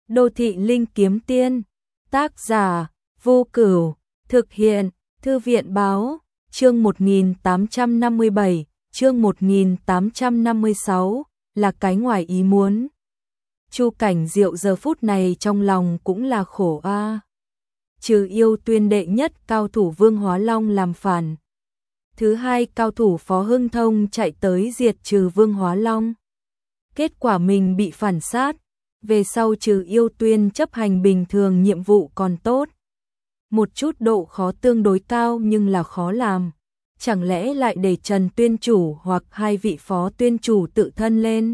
Đô thị linh kiếm tiên, tác giả, Vô Cửu, thực hiện, Thư viện báo, chương 1857, chương 1856, là cái ngoài ý muốn. Chu Cảnh Diệu giờ phút này trong lòng cũng là khổ a. Trừ Yêu Tuyên đệ nhất cao thủ Vương Hóa Long làm phản. Thứ hai cao thủ Phó Hưng Thông chạy tới diệt trừ Vương Hóa Long. Kết quả mình bị phản sát, về sau Trừ Yêu Tuyên chấp hành bình thường nhiệm vụ còn tốt. Một chút độ khó tương đối cao nhưng là khó làm. Chẳng lẽ lại để Trần Tuyên Chủ hoặc hai vị Phó Tuyên Chủ tự thân lên?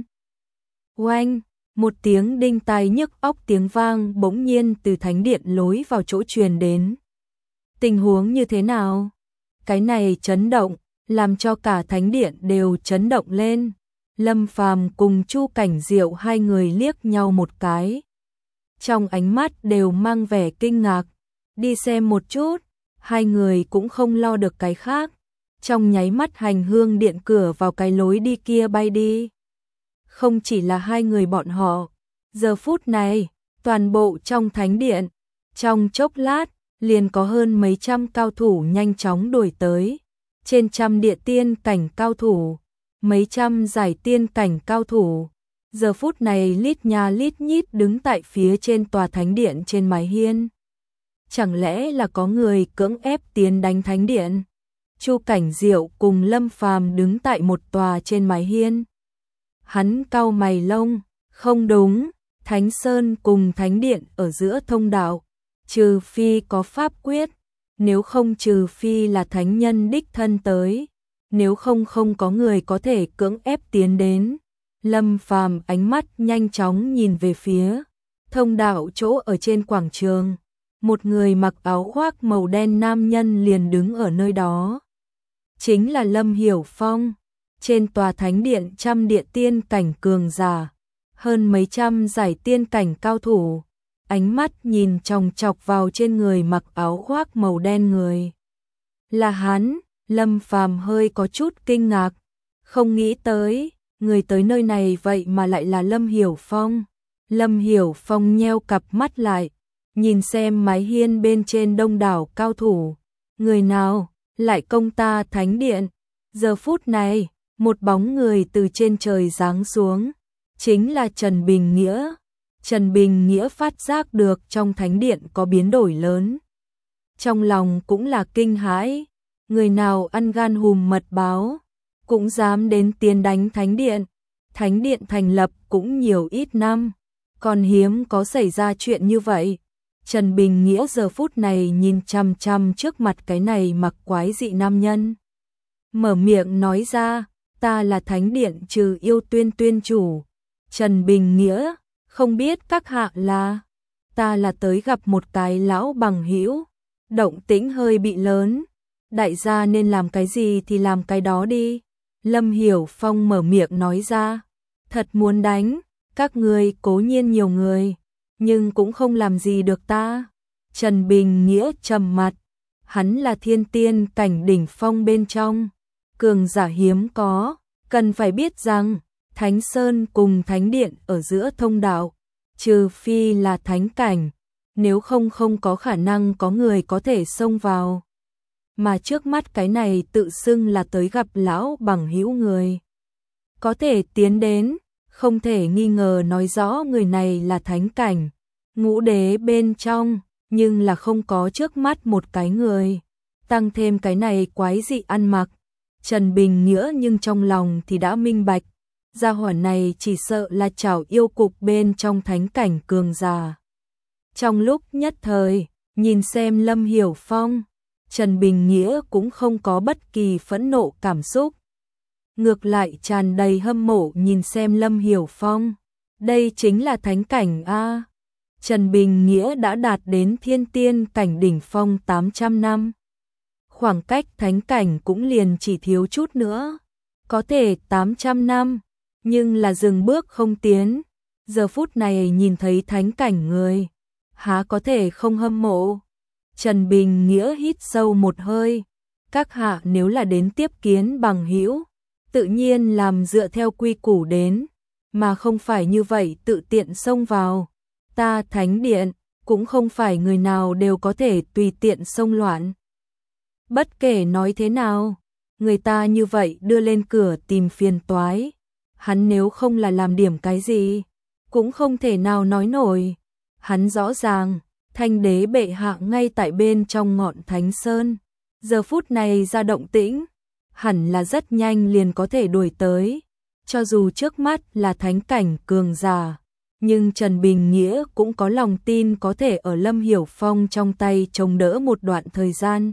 Oanh! Một tiếng đinh tai nhức óc tiếng vang bỗng nhiên từ thánh điện lối vào chỗ truyền đến. Tình huống như thế nào? Cái này chấn động, làm cho cả thánh điện đều chấn động lên. Lâm Phàm cùng Chu Cảnh Diệu hai người liếc nhau một cái. Trong ánh mắt đều mang vẻ kinh ngạc. Đi xem một chút, hai người cũng không lo được cái khác. Trong nháy mắt hành hương điện cửa vào cái lối đi kia bay đi. Không chỉ là hai người bọn họ, giờ phút này, toàn bộ trong thánh điện, trong chốc lát, liền có hơn mấy trăm cao thủ nhanh chóng đuổi tới. Trên trăm địa tiên cảnh cao thủ, mấy trăm giải tiên cảnh cao thủ, giờ phút này lít nha lít nhít đứng tại phía trên tòa thánh điện trên mái hiên. Chẳng lẽ là có người cưỡng ép tiến đánh thánh điện? Chu Cảnh Diệu cùng Lâm Phàm đứng tại một tòa trên mái hiên. Hắn cau mày lông, không đúng, Thánh Sơn cùng Thánh Điện ở giữa thông đạo, trừ phi có pháp quyết, nếu không trừ phi là thánh nhân đích thân tới, nếu không không có người có thể cưỡng ép tiến đến. Lâm Phàm ánh mắt nhanh chóng nhìn về phía thông đạo chỗ ở trên quảng trường, một người mặc áo khoác màu đen nam nhân liền đứng ở nơi đó. Chính là Lâm Hiểu Phong. Trên tòa thánh điện trăm địa tiên cảnh cường giả, hơn mấy trăm giải tiên cảnh cao thủ, ánh mắt nhìn chòng chọc vào trên người mặc áo khoác màu đen người. Là hắn, Lâm Phàm hơi có chút kinh ngạc, không nghĩ tới, người tới nơi này vậy mà lại là Lâm Hiểu Phong. Lâm Hiểu Phong nheo cặp mắt lại, nhìn xem mái hiên bên trên đông đảo cao thủ, người nào lại công ta thánh điện. Giờ phút này, một bóng người từ trên trời giáng xuống, chính là Trần Bình Nghĩa. Trần Bình Nghĩa phát giác được trong thánh điện có biến đổi lớn. Trong lòng cũng là kinh hãi, người nào ăn gan hùm mật báo, cũng dám đến tiến đánh thánh điện. Thánh điện thành lập cũng nhiều ít năm, còn hiếm có xảy ra chuyện như vậy. Trần Bình Nghĩa giờ phút này nhìn chằm chằm trước mặt cái này mặc quái dị nam nhân. Mở miệng nói ra, ta là thánh điện Trừ Yêu Tuyên Tuyên Chủ. Trần Bình Nghĩa, không biết các hạ là, ta là tới gặp một cái lão bằng hữu. Động tĩnh hơi bị lớn, đại gia nên làm cái gì thì làm cái đó đi. Lâm Hiểu Phong mở miệng nói ra, thật muốn đánh, các ngươi cố nhiên nhiều người, nhưng cũng không làm gì được ta. Trần Bình Nghĩa trầm mặt, hắn là thiên tiên cảnh đỉnh phong bên trong, cường giả hiếm có, cần phải biết rằng, Thánh Sơn cùng Thánh Điện ở giữa thông đạo, trừ phi là thánh cảnh, nếu không không có khả năng có người có thể xông vào. Mà trước mắt cái này tự xưng là tới gặp lão bằng hữu người. Có thể tiến đến, không thể nghi ngờ nói rõ người này là thánh cảnh, ngũ đế bên trong, nhưng là không có trước mắt một cái người. Tăng thêm cái này quái dị ăn mặc. Trần Bình Nghĩa nhưng trong lòng thì đã minh bạch, gia hỏa này chỉ sợ là trảo yêu cục bên trong thánh cảnh cường giả. Trong lúc nhất thời, nhìn xem Lâm Hiểu Phong, Trần Bình Nghĩa cũng không có bất kỳ phẫn nộ cảm xúc. Ngược lại tràn đầy hâm mộ nhìn xem Lâm Hiểu Phong. Đây chính là thánh cảnh a. Trần Bình Nghĩa đã đạt đến thiên tiên cảnh đỉnh phong 800 năm. Khoảng cách thánh cảnh cũng liền chỉ thiếu chút nữa. Có thể 800 năm, nhưng là dừng bước không tiến. Giờ phút này nhìn thấy thánh cảnh người, há có thể không hâm mộ. Trần Bình Nghĩa hít sâu một hơi. Các hạ nếu là đến tiếp kiến bằng hữu, tự nhiên làm dựa theo quy củ đến, mà không phải như vậy tự tiện xông vào. ta thánh điện, cũng không phải người nào đều có thể tùy tiện xông loạn. Bất kể nói thế nào, người ta như vậy đưa lên cửa tìm phiền toái. Hắn nếu không là làm điểm cái gì, cũng không thể nào nói nổi. Hắn rõ ràng, Thanh đế bệ hạ ngay tại bên trong ngọn Thánh Sơn. Giờ phút này ra động tĩnh, hẳn là rất nhanh liền có thể đuổi tới. Cho dù trước mắt là thánh cảnh cường giả, nhưng Trần Bình Nghĩa cũng có lòng tin có thể ở Lâm Hiểu Phong trong tay chống đỡ một đoạn thời gian.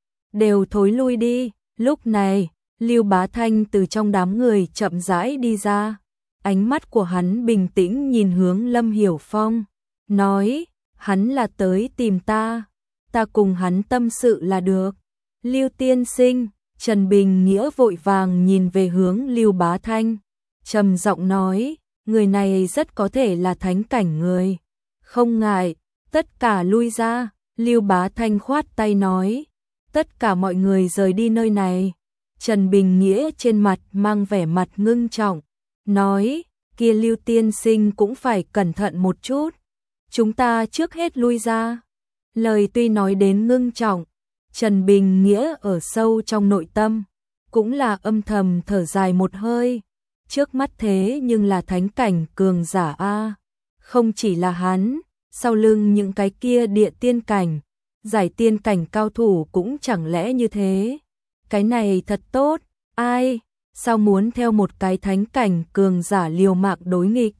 Đều thối lui đi. Lúc này, Lưu Bá Thanh từ trong đám người chậm rãi đi ra. Ánh mắt của hắn bình tĩnh nhìn hướng Lâm Hiểu Phong, nói, hắn là tới tìm ta cùng hắn tâm sự là được. Lưu tiên sinh, Trần Bình Nghĩa vội vàng nhìn về hướng Lưu Bá Thanh, trầm giọng nói, người này rất có thể là thánh cảnh người. Không ngại, tất cả lui ra. Lưu Bá Thanh khoát tay nói, tất cả mọi người rời đi nơi này. Trần Bình Nghĩa trên mặt mang vẻ mặt ngưng trọng, nói, kia Lưu tiên sinh cũng phải cẩn thận một chút. Chúng ta trước hết lui ra. Lời tuy nói đến ngưng trọng, Trần Bình Nghĩa ở sâu trong nội tâm, cũng là âm thầm thở dài một hơi. Trước mắt thế nhưng là thánh cảnh cường giả a, không chỉ là hắn, sau lưng những cái kia địa tiên cảnh, giải tiên cảnh cao thủ cũng chẳng lẽ như thế. Cái này thật tốt, ai, sao muốn theo một cái thánh cảnh cường giả liều mạng đối nghịch.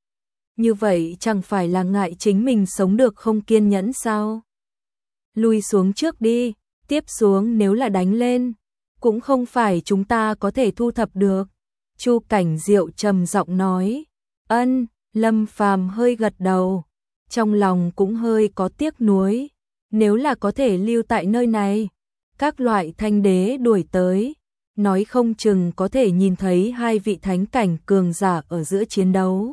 Như vậy chẳng phải là ngại chính mình sống được không kiên nhẫn sao? Lui xuống trước đi, tiếp xuống nếu là đánh lên, cũng không phải chúng ta có thể thu thập được. Chu Cảnh Diệu trầm giọng nói, ân, Lâm Phàm hơi gật đầu, trong lòng cũng hơi có tiếc nuối. Nếu là có thể lưu tại nơi này, các loại thanh đế đuổi tới, nói không chừng có thể nhìn thấy hai vị thánh cảnh cường giả ở giữa chiến đấu.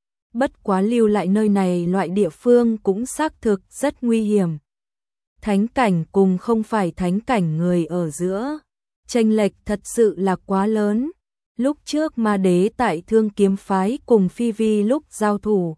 Bất quá lưu lại nơi này loại địa phương cũng xác thực rất nguy hiểm. Thánh cảnh cùng không phải thánh cảnh người ở giữa, chênh lệch thật sự là quá lớn. Lúc trước Ma Đế tại Thương Kiếm phái cùng Phi Vi lúc giao thủ,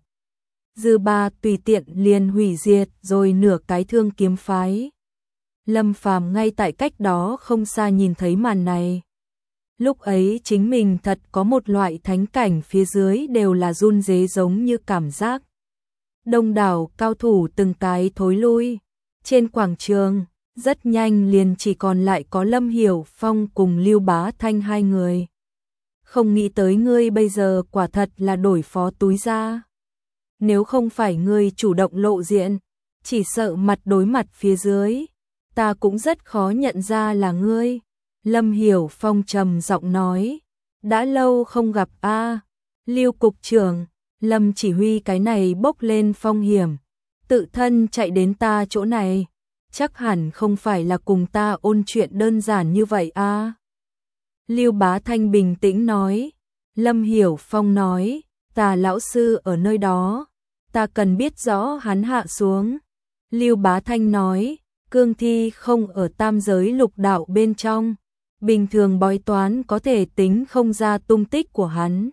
dư ba tùy tiện liền hủy diệt rồi nửa cái Thương Kiếm phái. Lâm Phàm ngay tại cách đó không xa nhìn thấy màn này. Lúc ấy chính mình thật có một loại thánh cảnh phía dưới đều là run rế giống như cảm giác. Đông đảo cao thủ từng cái thối lui. Trên quảng trường, rất nhanh liền chỉ còn lại có Lâm Hiểu Phong cùng Lưu Bá Thanh hai người. Không nghĩ tới ngươi bây giờ quả thật là đổi phó túi ra. Nếu không phải ngươi chủ động lộ diện, chỉ sợ mặt đối mặt phía dưới, ta cũng rất khó nhận ra là ngươi. Lâm Hiểu Phong trầm giọng nói, đã lâu không gặp a, Lưu cục trưởng, Lâm chỉ huy cái này bốc lên phong hiểm, tự thân chạy đến ta chỗ này, chắc hẳn không phải là cùng ta ôn chuyện đơn giản như vậy a. Lưu Bá Thanh bình tĩnh nói. Lâm Hiểu Phong nói, ta lão sư ở nơi đó, ta cần biết rõ hắn hạ xuống. Lưu Bá Thanh nói, cương thi không ở tam giới lục đạo bên trong, bình thường bói toán có thể tính không ra tung tích của hắn.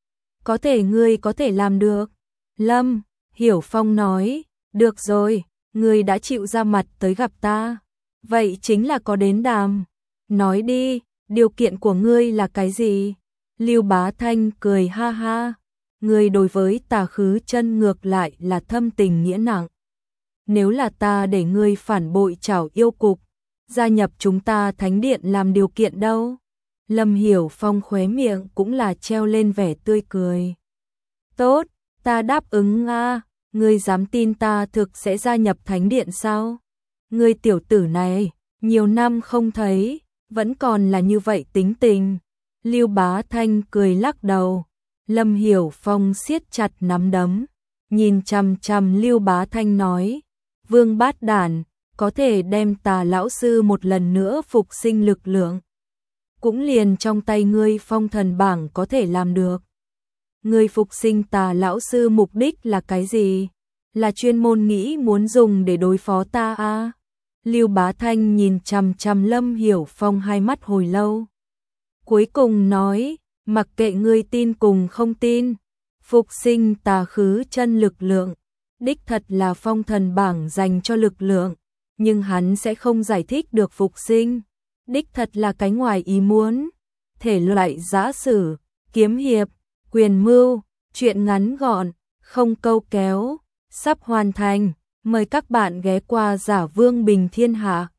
Có thể ngươi có thể làm được. Lâm Hiểu Phong nói, được rồi, ngươi đã chịu ra mặt tới gặp ta, vậy chính là có đến đàm. Nói đi, điều kiện của ngươi là cái gì? Lưu Bá Thanh cười ha ha, ngươi đối với Tà Khứ Chân ngược lại là thâm tình nghĩa nặng. Nếu là ta để ngươi phản bội Trảo Yêu Cục, gia nhập chúng ta thánh điện làm điều kiện đâu? Lâm Hiểu Phong khóe miệng cũng là treo lên vẻ tươi cười. Tốt, ta đáp ứng a, ngươi dám tin ta thực sẽ gia nhập thánh điện sao? Ngươi tiểu tử này, nhiều năm không thấy, vẫn còn là như vậy tính tình. Lưu Bá Thanh cười lắc đầu. Lâm Hiểu Phong siết chặt nắm đấm, nhìn chằm chằm Lưu Bá Thanh nói, Vương Bát Đản, có thể đem Tà lão sư một lần nữa phục sinh lực lượng, cũng liền trong tay ngươi phong thần bảng có thể làm được. Ngươi phục sinh Tà lão sư mục đích là cái gì? Là chuyên môn nghĩ muốn dùng để đối phó ta a? Lưu Bá Thanh nhìn chằm chằm Lâm Hiểu Phong hai mắt hồi lâu. Cuối cùng nói, mặc kệ ngươi tin cùng không tin, phục sinh Tà Khứ Chân lực lượng, đích thật là phong thần bảng dành cho lực lượng, nhưng hắn sẽ không giải thích được phục sinh, đích thật là cái ngoài ý muốn. Thể loại giã sử, kiếm hiệp, quyền mưu, truyện ngắn gọn, không câu kéo, sắp hoàn thành, mời các bạn ghé qua Giả Vương Bình Thiên Hạ.